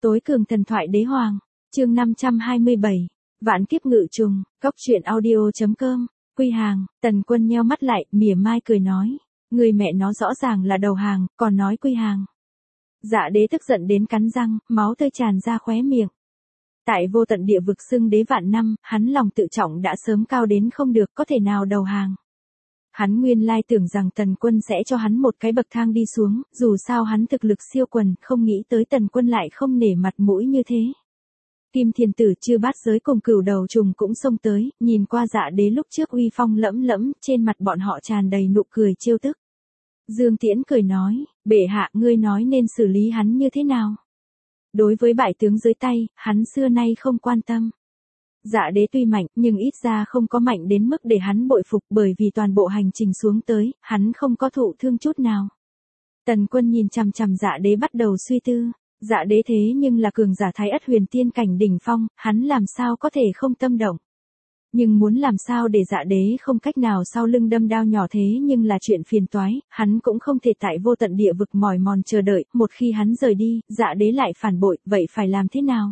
Tối cường thần thoại đế hoàng, chương 527, vạn kiếp ngự trùng, góc truyện audio.com, Quy Hàng. Tần Quân nheo mắt lại, mỉa mai cười nói, người mẹ nó rõ ràng là đầu hàng, còn nói Quy Hàng. Dạ đế tức giận đến cắn răng, máu tươi tràn ra khóe miệng. Tại vô tận địa vực xưng đế vạn năm, hắn lòng tự trọng đã sớm cao đến không được, có thể nào đầu hàng. Hắn nguyên lai tưởng rằng Tần Quân sẽ cho hắn một cái bậc thang đi xuống, dù sao hắn thực lực siêu quần, không nghĩ tới Tần Quân lại không nể mặt mũi như thế. Kim Thiền Tử Chư Bát Giới cùng Cửu Đầu Trùng cũng xông tới, nhìn qua Dạ đế lúc trước uy phong lẫm lẫm, trên mặt bọn họ tràn đầy nụ cười trêu tức. Dương Tiễn cười nói, bệ hạ ngươi nói nên xử lý hắn như thế nào? Đối với bại tướng dưới tay, hắn xưa nay không quan tâm. Dạ đế tuy mạnh, nhưng ít ra không có mạnh đến mức để hắn bội phục, bởi vì toàn bộ hành trình xuống tới, hắn không có thụ thương chút nào. Tần Quân nhìn chằm chằm Dạ đế bắt đầu suy tư, Dạ đế thế nhưng là cường giả Thái Ất Huyền Tiên cảnh đỉnh phong, hắn làm sao có thể không tâm động. Nhưng muốn làm sao để Dạ đế không cách nào sau lưng đâm đao nhỏ thế nhưng là chuyện phiền toái, hắn cũng không thể tại vô tận địa vực mỏi mòn chờ đợi, một khi hắn rời đi, Dạ đế lại phản bội, vậy phải làm thế nào?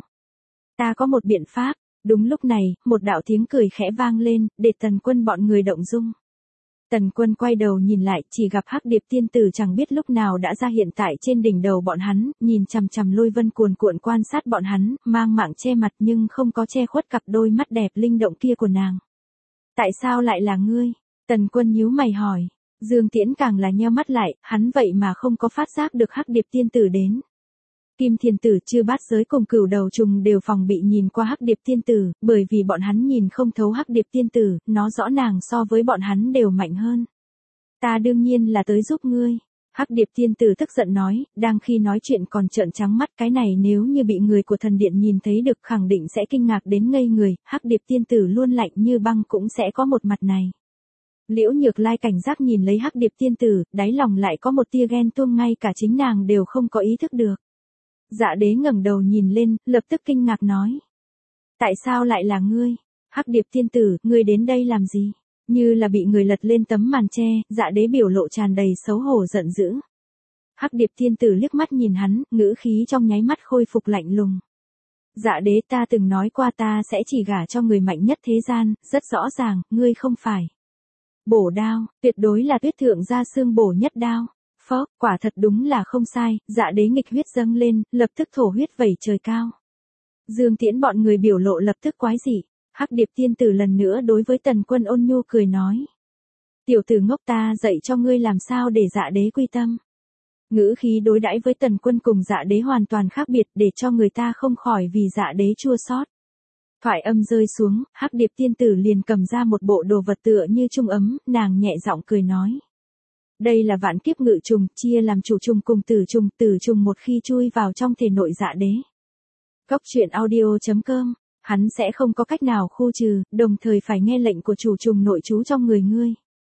Ta có một biện pháp. Đúng lúc này, một đạo tiếng cười khẽ vang lên, để Tần Quân bọn người động dung. Tần Quân quay đầu nhìn lại, chỉ gặp Hắc Điệp tiên tử chẳng biết lúc nào đã ra hiện tại trên đỉnh đầu bọn hắn, nhìn chằm chằm Lôi Vân cuồn cuộn quan sát bọn hắn, mang mạng che mặt nhưng không có che khuất cặp đôi mắt đẹp linh động kia của nàng. Tại sao lại là ngươi? Tần Quân nhíu mày hỏi. Dương Tiễn càng là nheo mắt lại, hắn vậy mà không có phát giác được Hắc Điệp tiên tử đến. Kim Thiền Tử Chư Bát Giới cùng Cửu Đầu Trùng đều phòng bị nhìn qua Hắc Điệp tiên tử, bởi vì bọn hắn nhìn không thấu Hắc Điệp tiên tử, nó rõ nàng so với bọn hắn đều mạnh hơn. Ta đương nhiên là tới giúp ngươi. Hắc Điệp tiên tử tức giận nói, đang khi nói chuyện còn trợn trắng mắt, cái này nếu như bị người của thần điện nhìn thấy được khẳng định sẽ kinh ngạc đến ngây người, Hắc Điệp tiên tử luôn lạnh như băng cũng sẽ có một mặt này. Liễu Nhược Lai cảnh giác nhìn lấy Hắc Điệp tiên tử, đáy lòng lại có một tia ghen tuông, ngay cả chính nàng đều không có ý thức được. Dạ đế ngẩng đầu nhìn lên, lập tức kinh ngạc nói. Tại sao lại là ngươi? Hắc Điệp tiên tử, ngươi đến đây làm gì? Như là bị người lật lên tấm màn che, dạ đế biểu lộ tràn đầy xấu hổ giận dữ. Hắc Điệp tiên tử liếc mắt nhìn hắn, ngữ khí trong nháy mắt khôi phục lạnh lùng. Dạ đế, ta từng nói qua ta sẽ chỉ gả cho người mạnh nhất thế gian, rất rõ ràng, ngươi không phải. Bổ đao, tuyệt đối là tuyết thượng gia xương bổ nhất đao. Phó, quả thật đúng là không sai, dạ đế nghịch huyết dâng lên, lập tức thổ huyết vẩy trời cao. Dương Tiễn bọn người biểu lộ lập tức quái dị. Hắc Điệp tiên tử lần nữa đối với Tần Quân ôn nhu cười nói. Tiểu tử ngốc, ta dạy cho ngươi làm sao để dạ đế quy tâm. Ngữ khí đối đãi với Tần Quân cùng dạ đế hoàn toàn khác biệt, để cho người ta không khỏi vì dạ đế chua xót. Thoại âm rơi xuống, Hắc Điệp tiên tử liền cầm ra một bộ đồ vật tựa như trung ấm, nàng nhẹ giọng cười nói. Đây là vạn kiếp ngự trùng, chia làm chủ trùng cùng tử trùng một khi chui vào trong thể nội dạ đế. Góc truyện audio.com, hắn sẽ không có cách nào khu trừ, đồng thời phải nghe lệnh của chủ trùng nội trú trong người ngươi.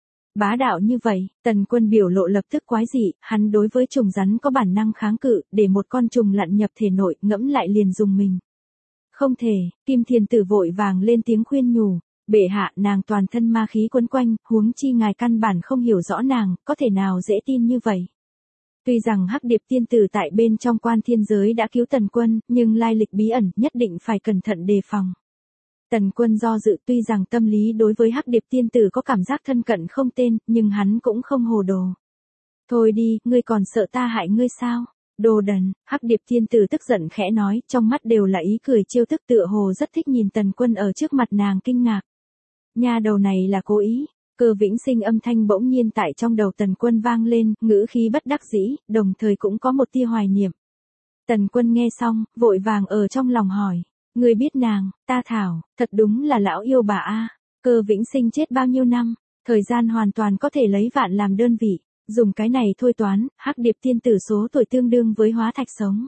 Bá đạo như vậy, Tần Quân biểu lộ lập tức quái dị, hắn đối với trùng rắn có bản năng kháng cự, để một con trùng lặn nhập thể nội, ngẫm lại liền dùng mình. Không thể, Kim Thiền Tử vội vàng lên tiếng khuyên nhủ. Bệ hạ, nàng toàn thân ma khí quấn quanh, huống chi ngài căn bản không hiểu rõ nàng, có thể nào dễ tin như vậy. Tuy rằng Hắc Điệp tiên tử tại bên trong quan thiên giới đã cứu Tần Quân, nhưng lai lịch bí ẩn, nhất định phải cẩn thận đề phòng. Tần Quân do dự, tuy rằng tâm lý đối với Hắc Điệp tiên tử có cảm giác thân cận không tên, nhưng hắn cũng không hồ đồ. Thôi đi, ngươi còn sợ ta hại ngươi sao? Đồ đần, Hắc Điệp tiên tử tức giận khẽ nói, trong mắt đều là ý cười trêu tức, tựa hồ rất thích nhìn Tần Quân ở trước mặt nàng kinh ngạc. Nha đầu này là cố ý. Cơ Vĩnh Sinh âm thanh bỗng nhiên tại trong đầu Tần Quân vang lên, ngữ khí bất đắc dĩ, đồng thời cũng có một tia hoài niệm. Tần Quân nghe xong, vội vàng ở trong lòng hỏi, ngươi biết nàng? Ta thảo, thật đúng là lão yêu bà a. Cơ Vĩnh Sinh chết bao nhiêu năm, thời gian hoàn toàn có thể lấy vạn làm đơn vị, dùng cái này thôi toán, Hắc Điệp tiên tử số tuổi tương đương với hóa thạch sống.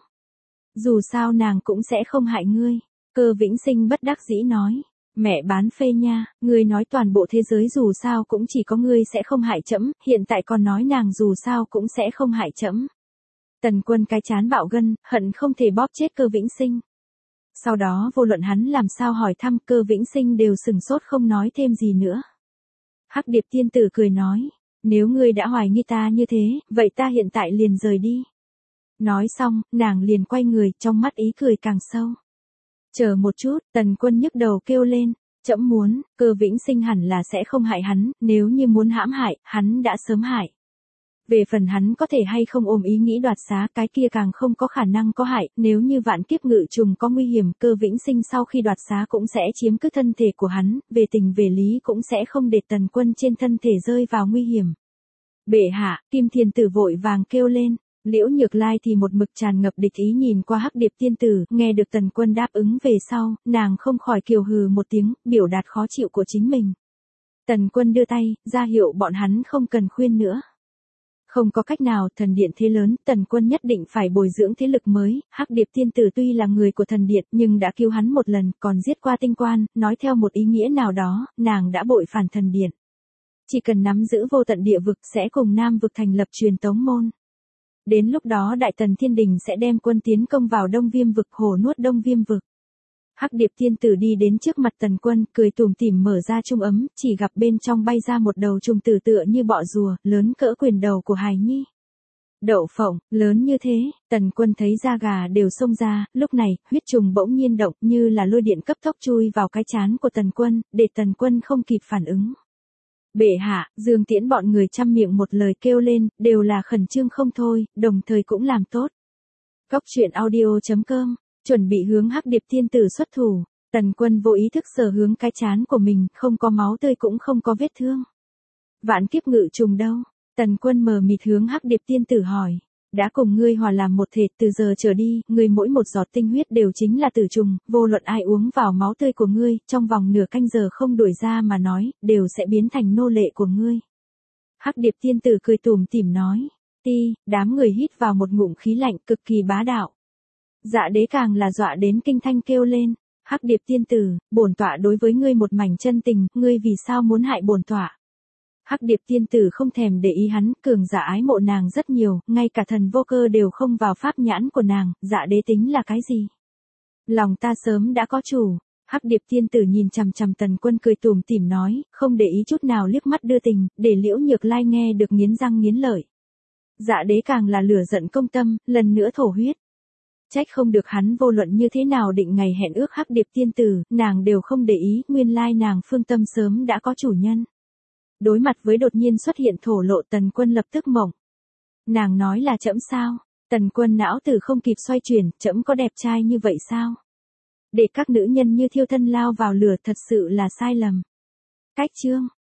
Dù sao nàng cũng sẽ không hại ngươi. Cơ Vĩnh Sinh bất đắc dĩ nói. Mẹ bán phê nha, ngươi nói toàn bộ thế giới dù sao cũng chỉ có ngươi sẽ không hại trẫm, hiện tại còn nói nàng dù sao cũng sẽ không hại trẫm. Tần Quân cái chán bạo gân, hận không thể bóp chết Cơ Vĩnh Sinh. Sau đó vô luận hắn làm sao hỏi thăm, Cơ Vĩnh Sinh đều sừng sốt không nói thêm gì nữa. Hắc Điệp tiên tử cười nói, nếu ngươi đã hoài nghi ta như thế, vậy ta hiện tại liền rời đi. Nói xong, nàng liền quay người, trong mắt ý cười càng sâu. Chờ một chút, Tần Quân nhức đầu kêu lên, trẫm muốn, Cơ Vĩnh Sinh hẳn là sẽ không hại hắn, nếu như muốn hãm hại, hắn đã sớm hại. Về phần hắn có thể hay không ôm ý nghĩ đoạt xá, cái kia càng không có khả năng có hại, nếu như vạn kiếp ngự trùng có nguy hiểm, Cơ Vĩnh Sinh sau khi đoạt xá cũng sẽ chiếm cứ thân thể của hắn, về tình về lý cũng sẽ không để Tần Quân trên thân thể rơi vào nguy hiểm. Bệ hạ, Kim Thiền Tử vội vàng kêu lên. Liễu Nhược Lai thì một mực tràn ngập địch ý nhìn qua Hắc Điệp tiên tử, nghe được Tần Quân đáp ứng về sau, nàng không khỏi kiều hừ một tiếng, biểu đạt khó chịu của chính mình. Tần Quân đưa tay, ra hiệu bọn hắn không cần khuyên nữa. Không có cách nào, thần điện thế lớn, Tần Quân nhất định phải bồi dưỡng thế lực mới, Hắc Điệp tiên tử tuy là người của thần điện, nhưng đã cứu hắn một lần, còn giết qua tinh quan, nói theo một ý nghĩa nào đó, nàng đã bội phản thần điện. Chỉ cần nắm giữ vô tận địa vực sẽ cùng Nam vực thành lập truyền tống môn. Đến lúc đó Đại Tần Thiên Đình sẽ đem quân tiến công vào Đông Viêm vực, hổ nuốt Đông Viêm vực. Hắc Điệp tiên tử đi đến trước mặt Tần Quân, cười tủm tỉm mở ra chung ấm, chỉ gặp bên trong bay ra một đầu trùng tử tựa như bọ rùa, lớn cỡ quyền đầu của hài nhi. Đậu phộng, lớn như thế, Tần Quân thấy da gà đều xông ra, lúc này, huyết trùng bỗng nhiên động như là lôi điện cấp tốc chui vào cái trán của Tần Quân, để Tần Quân không kịp phản ứng. Bệ hạ, Dương Tiễn bọn người trăm miệng một lời kêu lên, đều là khẩn trương không thôi, đồng thời cũng làm tốt. Cóc truyện audio.com, chuẩn bị hướng Hắc Điệp tiên tử xuất thủ, Tần Quân vô ý thức sờ hướng cái trán của mình, không có máu tươi cũng không có vết thương. Vạn kiếp ngự trùng đâu? Tần Quân mờ mịt hướng Hắc Điệp tiên tử hỏi. Đã cùng ngươi hòa làm một thể, từ giờ trở đi, ngươi mỗi một giọt tinh huyết đều chính là tử trùng, vô luận ai uống vào máu tươi của ngươi, trong vòng nửa canh giờ không đuổi ra mà nói, đều sẽ biến thành nô lệ của ngươi. Hắc Điệp tiên tử cười tủm tỉm nói. Ti, đám người hít vào một ngụm khí lạnh cực kỳ bá đạo. Dạ đế càng là dọa đến kinh thanh kêu lên. Hắc Điệp tiên tử, bổn tọa đối với ngươi một mảnh chân tình, ngươi vì sao muốn hại bổn tọa? Hắc Điệp tiên tử không thèm để ý hắn, cường giả ái mộ nàng rất nhiều, ngay cả thần vô cơ đều không vào pháp nhãn của nàng, dạ đế tính là cái gì? Lòng ta sớm đã có chủ. Hắc Điệp tiên tử nhìn chằm chằm Tần Quân cười tủm tỉm nói, không để ý chút nào liếc mắt đưa tình, để Liễu Nhược Lai nghe được nghiến răng nghiến lợi. Dạ đế càng là lửa giận công tâm, lần nữa thổ huyết. Trách không được hắn vô luận như thế nào định ngày hẹn ước Hắc Điệp tiên tử, nàng đều không để ý, nguyên lai nàng phương tâm sớm đã có chủ nhân. Đối mặt với đột nhiên xuất hiện thổ lộ, Tần Quân lập tức mộng. Nàng nói là trẫm sao? Tần Quân não tử không kịp xoay chuyển, trẫm có đẹp trai như vậy sao? Để các nữ nhân như thiêu thân lao vào lửa thật sự là sai lầm. Cách chương